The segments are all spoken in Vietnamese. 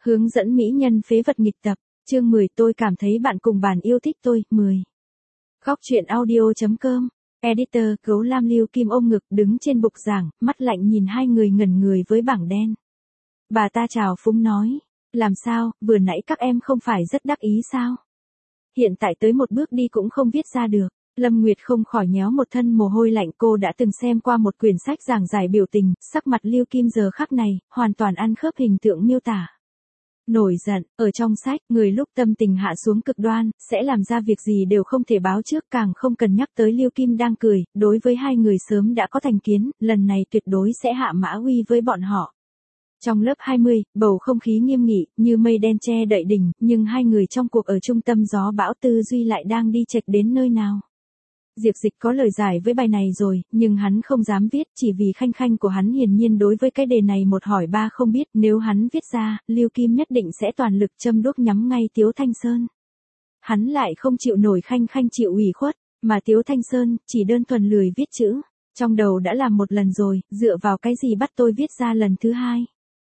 Hướng dẫn mỹ nhân phế vật nghịch tập, chương 10 tôi cảm thấy bạn cùng bàn yêu thích tôi, 10. Góc truyện audio.com, editor, Gấu Lam Lưu Kim ôm ngực đứng trên bục giảng, mắt lạnh nhìn hai người ngẩn người với bảng đen. Bà ta chào phúng nói, làm sao, vừa nãy các em không phải rất đắc ý sao? Hiện tại tới một bước đi cũng không viết ra được. Lâm Nguyệt không khỏi nhéo một thân mồ hôi lạnh, cô đã từng xem qua một quyển sách giảng giải biểu tình, sắc mặt Lưu Kim giờ khắc này, hoàn toàn ăn khớp hình tượng miêu tả. Nổi giận, ở trong sách, người lúc tâm tình hạ xuống cực đoan, sẽ làm ra việc gì đều không thể báo trước, càng không cần nhắc tới Lưu Kim đang cười, đối với hai người sớm đã có thành kiến, lần này tuyệt đối sẽ hạ mã uy với bọn họ. Trong lớp 20, bầu không khí nghiêm nghị, như mây đen che đậy đỉnh, nhưng hai người trong cuộc ở trung tâm gió bão tư duy lại đang đi chệch đến nơi nào. Diệp Dịch có lời giải với bài này rồi, nhưng hắn không dám viết, chỉ vì khanh khanh của hắn hiển nhiên đối với cái đề này một hỏi ba không biết, nếu hắn viết ra, Lưu Kim nhất định sẽ toàn lực châm đuốc nhắm ngay Tiếu Thanh Sơn. Hắn lại không chịu nổi khanh khanh chịu ủy khuất, mà Tiếu Thanh Sơn chỉ đơn thuần lười viết chữ, trong đầu đã làm một lần rồi, dựa vào cái gì bắt tôi viết ra lần thứ hai.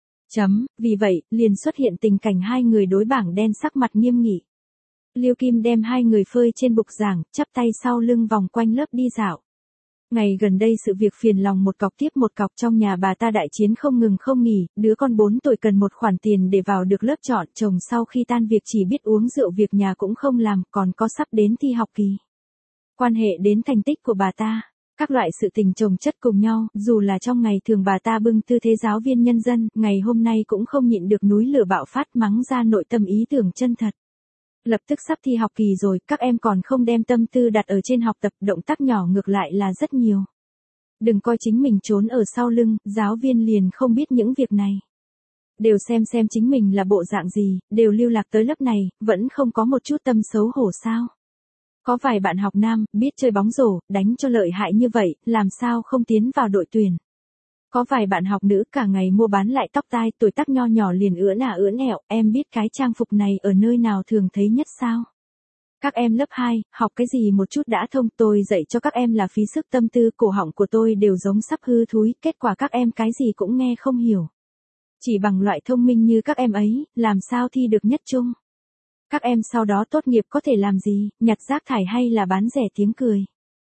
Vì vậy, liền xuất hiện tình cảnh hai người đối bảng đen sắc mặt nghiêm nghị. Lưu Kim đem hai người phơi trên bục giảng, chắp tay sau lưng vòng quanh lớp đi dạo. Ngày gần đây sự việc phiền lòng một cọc tiếp một cọc, trong nhà bà ta đại chiến không ngừng không nghỉ, đứa con 4 tuổi cần một khoản tiền để vào được lớp chọn, chồng sau khi tan việc chỉ biết uống rượu, việc nhà cũng không làm, còn có sắp đến thi học kỳ. Quan hệ đến thành tích của bà ta, các loại sự tình chồng chất cùng nhau, dù là trong ngày thường bà ta bưng tư thế giáo viên nhân dân, ngày hôm nay cũng không nhịn được núi lửa bạo phát, mắng ra nội tâm ý tưởng chân thật. Lập tức sắp thi học kỳ rồi, các em còn không đem tâm tư đặt ở trên học tập, động tác nhỏ ngược lại là rất nhiều. Đừng coi chính mình trốn ở sau lưng, giáo viên liền không biết những việc này. Đều xem chính mình là bộ dạng gì, đều lưu lạc tới lớp này, vẫn không có một chút tâm xấu hổ sao. Có vài bạn học nam, biết chơi bóng rổ, đánh cho lợi hại như vậy, làm sao không tiến vào đội tuyển. Có vài bạn học nữ cả ngày mua bán lại tóc tai, tuổi tác nho nhỏ liền ưỡn ẹo, em biết cái trang phục này ở nơi nào thường thấy nhất sao? Các em lớp 2, học cái gì một chút đã thông, tôi dạy cho các em là phí sức tâm tư, cổ họng của tôi đều giống sắp hư thúi, kết quả các em cái gì cũng nghe không hiểu. Chỉ bằng loại thông minh như các em ấy, làm sao thi được nhất trung? Các em sau đó tốt nghiệp có thể làm gì, nhặt rác thải hay là bán rẻ tiếng cười?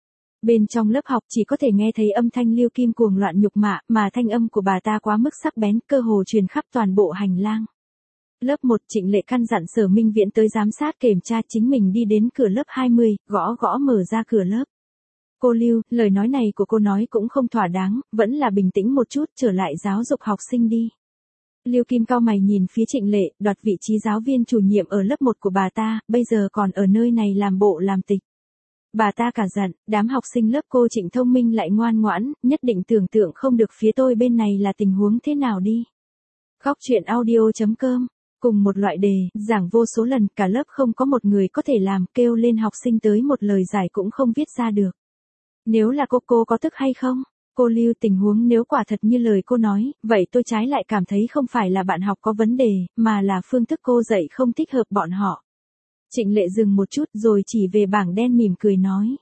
Bên trong lớp học chỉ có thể nghe thấy âm thanh Lưu Kim cuồng loạn nhục mạ, mà thanh âm của bà ta quá mức sắc bén, cơ hồ truyền khắp toàn bộ hành lang. Lớp 1, Trịnh Lệ căn dặn Sở Minh Viễn tới giám sát kiểm tra, chính mình đi đến cửa lớp 20, gõ mở ra cửa lớp. Cô Lưu, lời nói này của cô nói cũng không thỏa đáng, vẫn là bình tĩnh một chút, trở lại giáo dục học sinh đi. Lưu Kim cau mày nhìn phía Trịnh Lệ, đoạt vị trí giáo viên chủ nhiệm ở lớp 1 của bà ta, bây giờ còn ở nơi này làm bộ làm tịch. Bà ta cả giận, đám học sinh lớp cô Trịnh thông minh lại ngoan ngoãn, nhất định tưởng tượng không được phía tôi bên này là tình huống thế nào đi. Góc truyện audio.com, cùng một loại đề, giảng vô số lần, cả lớp không có một người có thể làm, kêu lên học sinh tới một lời giải cũng không viết ra được. Nếu là cô có tức hay không? Cô Lưu, tình huống nếu quả thật như lời cô nói, vậy tôi trái lại cảm thấy không phải là bạn học có vấn đề, mà là phương thức cô dạy không thích hợp bọn họ. Trịnh Lệ dừng một chút rồi chỉ về bảng đen mỉm cười nói.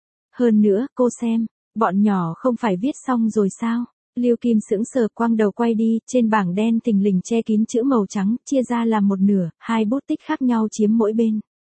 Hơn nữa, cô xem, bọn nhỏ không phải viết xong rồi sao? Lưu Kim sững sờ quăng đầu quay đi, trên bảng đen thình lình che kín chữ màu trắng, chia ra làm một nửa, hai bút tích khác nhau chiếm mỗi bên.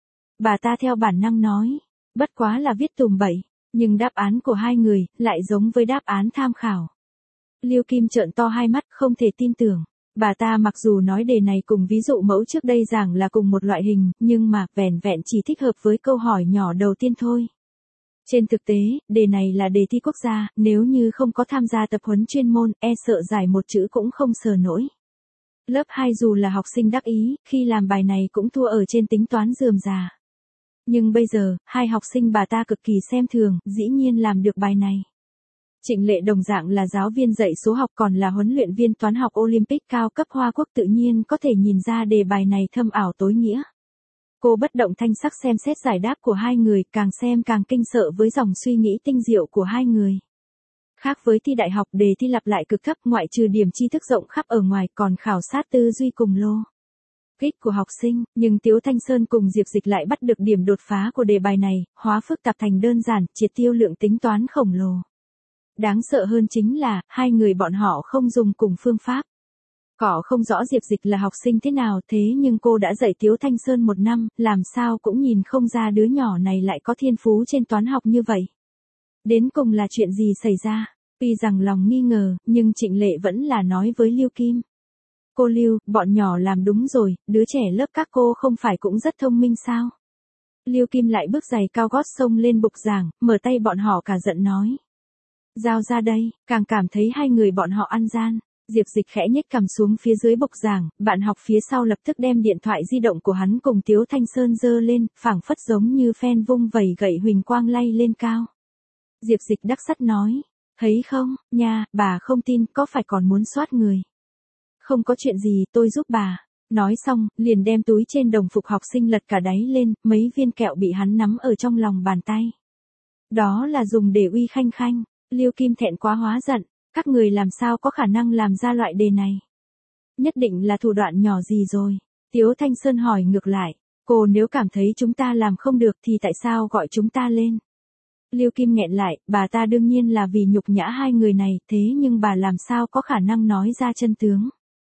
Bà ta theo bản năng nói, bất quá là viết tùm bậy, nhưng đáp án của hai người lại giống với đáp án tham khảo. Lưu Kim trợn to hai mắt không thể tin tưởng. Bà ta mặc dù nói đề này cùng ví dụ mẫu trước đây giảng là cùng một loại hình, nhưng mà vẻn vẹn chỉ thích hợp với câu hỏi nhỏ đầu tiên thôi. Trên thực tế, đề này là đề thi quốc gia, nếu như không có tham gia tập huấn chuyên môn, e sợ giải một chữ cũng không sờ nổi. Lớp 2 dù là học sinh đắc ý, khi làm bài này cũng thua ở trên tính toán rườm rà. Nhưng bây giờ, hai học sinh bà ta cực kỳ xem thường, dĩ nhiên làm được bài này. Trịnh Lệ đồng dạng là giáo viên dạy số học còn là huấn luyện viên toán học Olympic cao cấp Hoa Quốc, tự nhiên có thể nhìn ra đề bài này thâm ảo tối nghĩa. Cô bất động thanh sắc xem xét giải đáp của hai người, càng xem càng kinh sợ với dòng suy nghĩ tinh diệu của hai người. Khác với thi đại học, đề thi lặp lại cực thấp, ngoại trừ điểm tri thức rộng khắp ở ngoài còn khảo sát tư duy cùng lô kích của học sinh, nhưng Tiếu Thanh Sơn cùng Diệp Dịch lại bắt được điểm đột phá của đề bài này, hóa phức tạp thành đơn giản, triệt tiêu lượng tính toán khổng lồ. Đáng sợ hơn chính là, hai người bọn họ không dùng cùng phương pháp. Cỏ không rõ Diệp Dịch là học sinh thế nào thế nhưng cô đã dạy Tiếu Thanh Sơn 1 năm, làm sao cũng nhìn không ra đứa nhỏ này lại có thiên phú trên toán học như vậy. Đến cùng là chuyện gì xảy ra? Tuy rằng lòng nghi ngờ, nhưng Trịnh Lệ vẫn là nói với Lưu Kim. Cô Lưu, bọn nhỏ làm đúng rồi, đứa trẻ lớp các cô không phải cũng rất thông minh sao? Lưu Kim lại bước giày cao gót xông lên bục giảng, mở tay bọn họ cả giận nói. Giao ra đây, càng cảm thấy hai người bọn họ ăn gian. Diệp Dịch khẽ nhếch cằm xuống phía dưới bục giảng, bạn học phía sau lập tức đem điện thoại di động của hắn cùng Tiếu Thanh Sơn giơ lên, phảng phất giống như phen vung vẩy gậy huỳnh quang lay lên cao. Diệp Dịch đắc sắt nói, thấy không, nha, bà không tin, có phải còn muốn soát người. Không có chuyện gì, tôi giúp bà. Nói xong, liền đem túi trên đồng phục học sinh lật cả đáy lên, mấy viên kẹo bị hắn nắm ở trong lòng bàn tay. Đó là dùng để uy Khanh Khanh. Lưu Kim thẹn quá hóa giận, các người làm sao có khả năng làm ra loại đề này. Nhất định là thủ đoạn nhỏ gì rồi. Tiếu Thanh Sơn hỏi ngược lại, cô nếu cảm thấy chúng ta làm không được thì tại sao gọi chúng ta lên. Lưu Kim nghẹn lại, bà ta đương nhiên là vì nhục nhã hai người này, thế nhưng bà làm sao có khả năng nói ra chân tướng.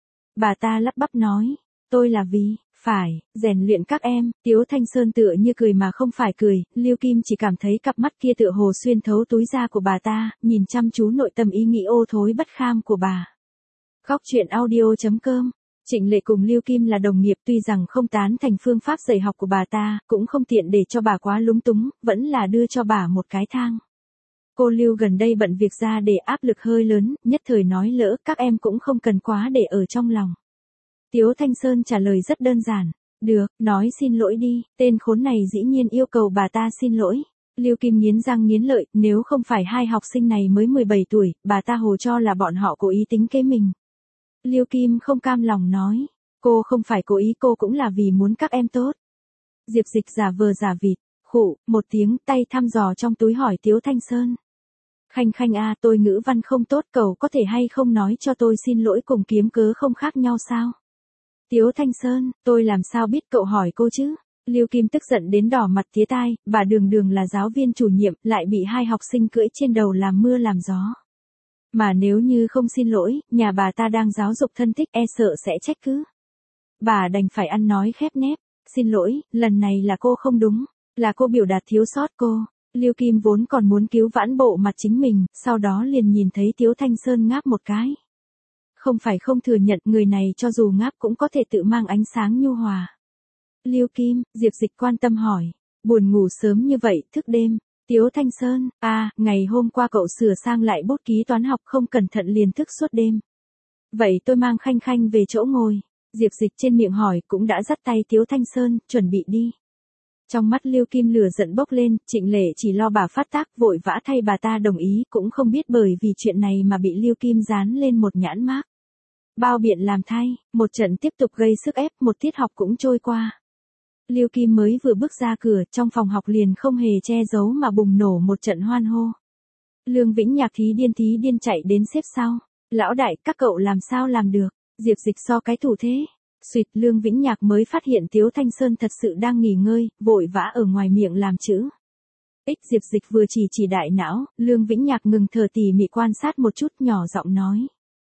Bà ta lắp bắp nói, tôi là vì, phải, rèn luyện các em. Tiếu Thanh Sơn tựa như cười mà không phải cười, Lưu Kim chỉ cảm thấy cặp mắt kia tựa hồ xuyên thấu túi da của bà ta, nhìn chăm chú nội tâm ý nghĩ ô thối bất kham của bà. Góc truyện audio.com. Trịnh Lệ cùng Lưu Kim là đồng nghiệp, tuy rằng không tán thành phương pháp dạy học của bà ta, cũng không tiện để cho bà quá lúng túng, vẫn là đưa cho bà một cái thang. Cô Lưu gần đây bận việc ra để áp lực hơi lớn, nhất thời nói lỡ, các em cũng không cần quá để ở trong lòng. Tiếu Thanh Sơn trả lời rất đơn giản, được, nói xin lỗi đi, tên khốn này dĩ nhiên yêu cầu bà ta xin lỗi. Lưu Kim nghiến răng nghiến lợi, nếu không phải hai học sinh này mới 17 tuổi, bà ta hồ cho là bọn họ cố ý tính kế mình. Lưu Kim không cam lòng nói, cô không phải cố ý, cô cũng là vì muốn các em tốt. Diệp Dịch giả vờ giả vịt, khụ, một tiếng, tay thăm dò trong túi hỏi Tiếu Thanh Sơn. Khanh Khanh à, tôi ngữ văn không tốt, cậu có thể hay không nói cho tôi xin lỗi cùng kiếm cớ không khác nhau sao? Tiếu Thanh Sơn, tôi làm sao biết, cậu hỏi cô chứ? Lưu Kim tức giận đến đỏ mặt tía tai, bà đường đường là giáo viên chủ nhiệm, lại bị hai học sinh cưỡi trên đầu làm mưa làm gió. Mà nếu như không xin lỗi, nhà bà ta đang giáo dục thân thích, e sợ sẽ trách cứ. Bà đành phải ăn nói khép nép, xin lỗi, lần này là cô không đúng, là cô biểu đạt thiếu sót cô. Lưu Kim vốn còn muốn cứu vãn bộ mặt chính mình, sau đó liền nhìn thấy Tiếu Thanh Sơn ngáp một cái. Không phải không thừa nhận, người này cho dù ngáp cũng có thể tự mang ánh sáng nhu hòa. Lưu Kim, Diệp Dịch quan tâm hỏi, buồn ngủ sớm như vậy, thức đêm. Tiếu Thanh Sơn, ngày hôm qua cậu sửa sang lại bút ký toán học không cẩn thận liền thức suốt đêm. Vậy tôi mang Khanh Khanh về chỗ ngồi. Diệp Dịch trên miệng hỏi cũng đã dắt tay Tiếu Thanh Sơn, chuẩn bị đi. Trong mắt Lưu Kim lửa giận bốc lên, Trịnh Lệ chỉ lo bà phát tác vội vã thay bà ta đồng ý, cũng không biết bởi vì chuyện này mà bị Lưu Kim dán lên một nhãn mác. Bao biện làm thay, một trận tiếp tục gây sức ép, một tiết học cũng trôi qua. Lưu Kim mới vừa bước ra cửa, trong phòng học liền không hề che giấu mà bùng nổ một trận hoan hô. Lương Vĩnh Nhạc thí điên chạy đến xếp sau. Lão đại, các cậu làm sao làm được? Diệp Dịch so cái thủ thế. Xuyệt, Lương Vĩnh Nhạc mới phát hiện Tiếu Thanh Sơn thật sự đang nghỉ ngơi, vội vã ở ngoài miệng làm chữ. Diệp Dịch vừa chỉ đại não, Lương Vĩnh Nhạc ngừng thở tỉ mỉ quan sát một chút, nhỏ giọng nói.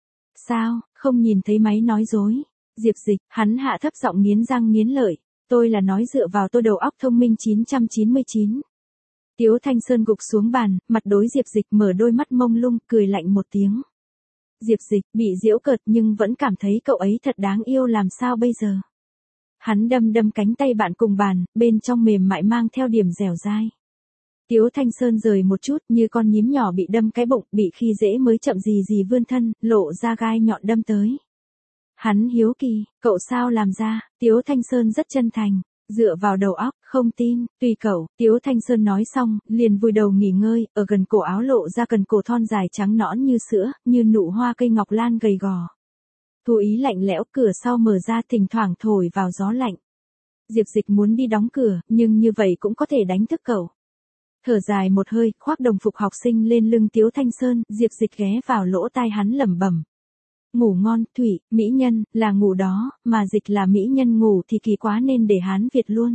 Sao, không nhìn thấy máy nói dối? Diệp Dịch, hắn hạ thấp giọng nghiến răng nghiến lợi. Tôi là nói dựa vào tôi đầu óc thông minh 999. Tiếu Thanh Sơn gục xuống bàn, mặt đối Diệp Dịch mở đôi mắt mông lung, cười lạnh một tiếng. Diệp Dịch bị giễu cợt nhưng vẫn cảm thấy cậu ấy thật đáng yêu, làm sao bây giờ? Hắn đâm cánh tay bạn cùng bàn, bên trong mềm mại mang theo điểm dẻo dai. Tiếu Thanh Sơn rời một chút như con nhím nhỏ bị đâm cái bụng, bị khi dễ mới chậm gì vươn thân, lộ ra gai nhọn đâm tới. Hắn hiếu kỳ, cậu sao làm ra? Tiếu Thanh Sơn rất chân thành, dựa vào đầu óc, không tin, tùy cậu. Tiếu Thanh Sơn nói xong, liền vùi đầu nghỉ ngơi, ở gần cổ áo lộ ra cần cổ thon dài trắng nõn như sữa, như nụ hoa cây ngọc lan gầy gò. Thu ý lạnh lẽo, cửa sau mở ra, thỉnh thoảng thổi vào gió lạnh. Diệp Dịch muốn đi đóng cửa, nhưng như vậy cũng có thể đánh thức cậu. Thở dài một hơi, khoác đồng phục học sinh lên lưng Tiếu Thanh Sơn, Diệp Dịch ghé vào lỗ tai hắn lẩm bẩm. Ngủ ngon, Thủy, mỹ nhân, là ngủ đó, mà Dịch là mỹ nhân ngủ thì kỳ quá nên để Hán Việt luôn.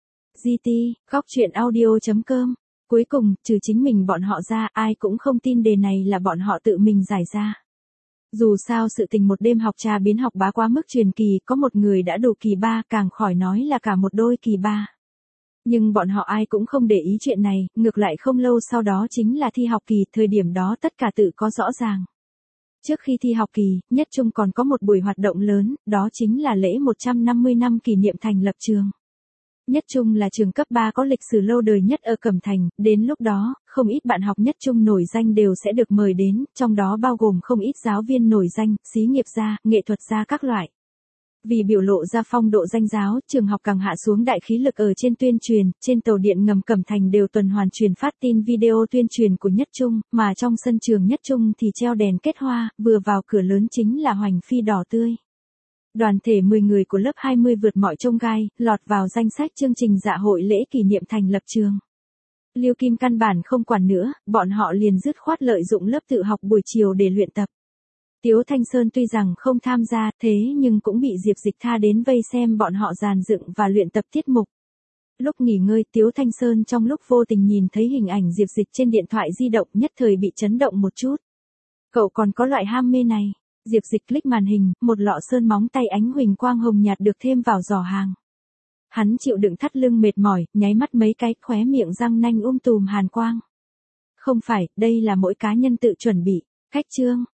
GT, góc truyện audio.com. Cuối cùng, trừ chính mình bọn họ ra, ai cũng không tin đề này là bọn họ tự mình giải ra. Dù sao sự tình một đêm học trà biến học bá quá mức truyền kỳ, có một người đã đủ kỳ ba, càng khỏi nói là cả một đôi kỳ ba. Nhưng bọn họ ai cũng không để ý chuyện này, ngược lại không lâu sau đó chính là thi học kỳ, thời điểm đó tất cả tự có rõ ràng. Trước khi thi học kỳ, Nhất Trung còn có một buổi hoạt động lớn, đó chính là lễ 150 năm kỷ niệm thành lập trường. Nhất Trung là trường cấp 3 có lịch sử lâu đời nhất ở Cẩm Thành, đến lúc đó, không ít bạn học Nhất Trung nổi danh đều sẽ được mời đến, trong đó bao gồm không ít giáo viên nổi danh, xí nghiệp gia, nghệ thuật gia các loại. Vì biểu lộ ra phong độ danh giáo, trường học càng hạ xuống đại khí lực ở trên tuyên truyền, trên tàu điện ngầm Cẩm Thành đều tuần hoàn truyền phát tin video tuyên truyền của Nhất Trung, mà trong sân trường Nhất Trung thì treo đèn kết hoa, vừa vào cửa lớn chính là hoành phi đỏ tươi. Đoàn thể 10 người của lớp 20 vượt mọi chông gai, lọt vào danh sách chương trình dạ hội lễ kỷ niệm thành lập trường. Lưu Kim căn bản không quản nữa, bọn họ liền dứt khoát lợi dụng lớp tự học buổi chiều để luyện tập. Tiếu Thanh Sơn tuy rằng không tham gia, thế nhưng cũng bị Diệp Dịch tha đến vây xem bọn họ dàn dựng và luyện tập tiết mục. Lúc nghỉ ngơi, Tiếu Thanh Sơn trong lúc vô tình nhìn thấy hình ảnh Diệp Dịch trên điện thoại di động, nhất thời bị chấn động một chút. Cậu còn có loại ham mê này. Diệp Dịch click màn hình, một lọ sơn móng tay ánh huỳnh quang hồng nhạt được thêm vào giỏ hàng. Hắn chịu đựng thắt lưng mệt mỏi, nháy mắt mấy cái, khóe miệng răng nanh tùm hàn quang. Không phải, đây là mỗi cá nhân tự chuẩn bị. Khách chương.